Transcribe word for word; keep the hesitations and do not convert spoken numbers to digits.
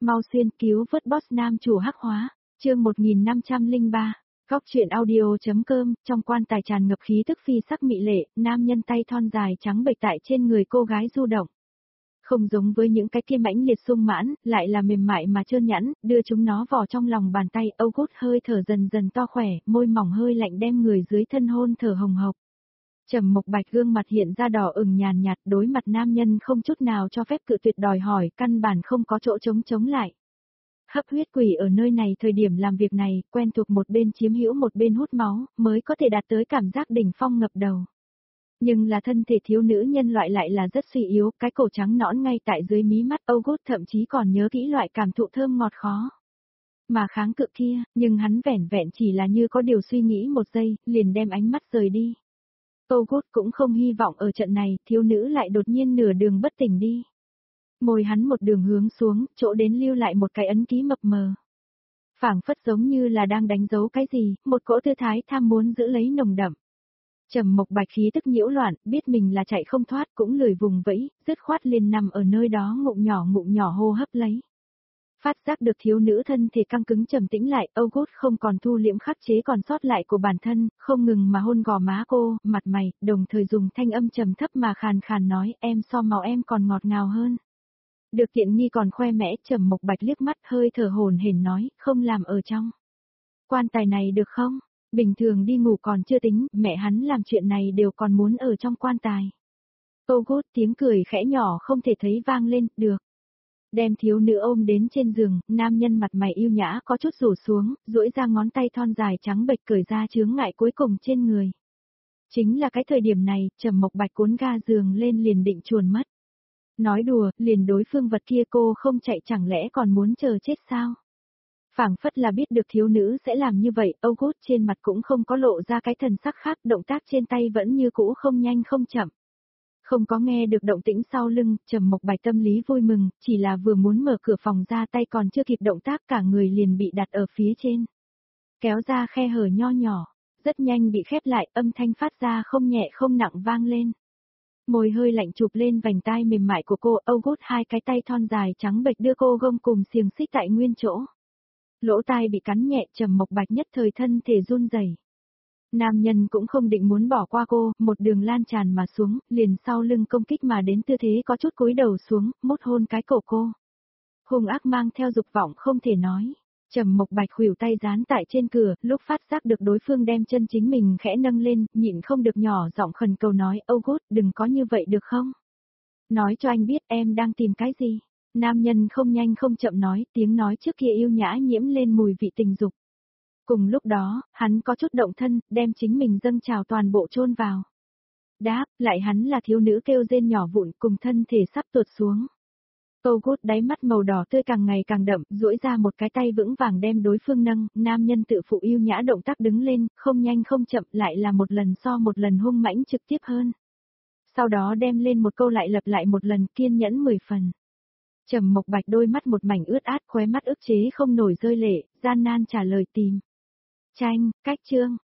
Mau xuyên cứu vớt boss nam chủ hắc hóa, chương một nghìn năm trăm lẻ ba, góc truyện audio.com, trong quan tài tràn ngập khí tức phi sắc mị lệ, nam nhân tay thon dài trắng bệch tại trên người cô gái du động. Không giống với những cái kia mãnh liệt sung mãn, lại là mềm mại mà trơn nhẵn, đưa chúng nó vào trong lòng bàn tay, August hơi thở dần dần to khỏe, môi mỏng hơi lạnh đem người dưới thân hôn thở hồng hộc. Trầm Mộc Bạch gương mặt hiện ra đỏ ửng nhàn nhạt, đối mặt nam nhân không chút nào cho phép cự tuyệt đòi hỏi, căn bản không có chỗ chống chống lại. Hấp huyết quỷ ở nơi này thời điểm làm việc này, quen thuộc một bên chiếm hữu một bên hút máu, mới có thể đạt tới cảm giác đỉnh phong ngập đầu. Nhưng là thân thể thiếu nữ nhân loại lại là rất suy yếu, cái cổ trắng nõn ngay tại dưới mí mắt August thậm chí còn nhớ kỹ loại cảm thụ thơm ngọt khó. Mà kháng cự kia, nhưng hắn vẻn vẹn chỉ là như có điều suy nghĩ một giây, liền đem ánh mắt rời đi. August cũng không hy vọng ở trận này, thiếu nữ lại đột nhiên nửa đường bất tỉnh đi. Môi hắn một đường hướng xuống, chỗ đến lưu lại một cái ấn ký mập mờ. Phảng phất giống như là đang đánh dấu cái gì, một cỗ tư thái tham muốn giữ lấy nồng đậm. Trầm Mộc Bạch khí tức nhiễu loạn, biết mình là chạy không thoát cũng lười vùng vẫy, dứt khoát liền nằm ở nơi đó ngụm nhỏ ngụm nhỏ hô hấp lấy. Phát giác được thiếu nữ thân thể căng cứng trầm tĩnh lại, August không còn thu liễm khắc chế còn sót lại của bản thân, không ngừng mà hôn gò má cô, mặt mày, đồng thời dùng thanh âm trầm thấp mà khàn khàn nói, em so màu em còn ngọt ngào hơn. Được tiện nghi còn khoe mẽ, Trầm Mộc Bạch liếc mắt hơi thở hổn hển nói, không làm ở trong quan tài này được không? Bình thường đi ngủ còn chưa tính, mẹ hắn làm chuyện này đều còn muốn ở trong quan tài. August tiếng cười khẽ nhỏ không thể thấy vang lên, được. Đem thiếu nữ ôm đến trên giường, nam nhân mặt mày yêu nhã có chút rủ xuống, duỗi ra ngón tay thon dài trắng bệch cởi ra chướng ngại cuối cùng trên người. Chính là cái thời điểm này, Trầm Mộc Bạch cuốn ga giường lên liền định chuồn mất. Nói đùa, liền đối phương vật kia cô không chạy chẳng lẽ còn muốn chờ chết sao? Phảng phất là biết được thiếu nữ sẽ làm như vậy, August trên mặt cũng không có lộ ra cái thần sắc khác, động tác trên tay vẫn như cũ không nhanh không chậm. Không có nghe được động tĩnh sau lưng, Trầm Mộc Bạch tâm lý vui mừng, chỉ là vừa muốn mở cửa phòng ra tay còn chưa kịp động tác cả người liền bị đặt ở phía trên. Kéo ra khe hở nho nhỏ, rất nhanh bị khép lại, âm thanh phát ra không nhẹ không nặng vang lên. Môi hơi lạnh chụp lên vành tai mềm mại của cô, August hai cái tay thon dài trắng bệch đưa cô gông cùng xiềng xích tại nguyên chỗ. Lỗ tai bị cắn nhẹ, Trầm Mộc Bạch nhất thời thân thể run rẩy. Nam nhân cũng không định muốn bỏ qua cô, một đường lan tràn mà xuống, liền sau lưng công kích mà đến tư thế có chút cúi đầu xuống, mốt hôn cái cổ cô. Hung ác mang theo dục vọng không thể nói. Trầm Mộc Bạch khuỷu tay dán tại trên cửa, lúc phát giác được đối phương đem chân chính mình khẽ nâng lên, nhịn không được nhỏ giọng khẩn cầu nói, August đừng có như vậy được không? Nói cho anh biết em đang tìm cái gì? Nam nhân không nhanh không chậm nói, tiếng nói trước kia yêu nhã nhiễm lên mùi vị tình dục. Cùng lúc đó, hắn có chút động thân, đem chính mình dâng trào toàn bộ chôn vào. Đáp, lại hắn là thiếu nữ kêu rên nhỏ vụn cùng thân thể sắp tuột xuống. August đáy mắt màu đỏ tươi càng ngày càng đậm, duỗi ra một cái tay vững vàng đem đối phương nâng, nam nhân tự phụ yêu nhã động tác đứng lên, không nhanh không chậm lại là một lần so một lần hung mãnh trực tiếp hơn. Sau đó đem lên một câu lại lặp lại một lần kiên nhẫn mười phần. Trầm Mộc Bạch đôi mắt một mảnh ướt át khóe mắt ức chế không nổi rơi lệ, gian nan trả lời tìm. Tranh, cách chương,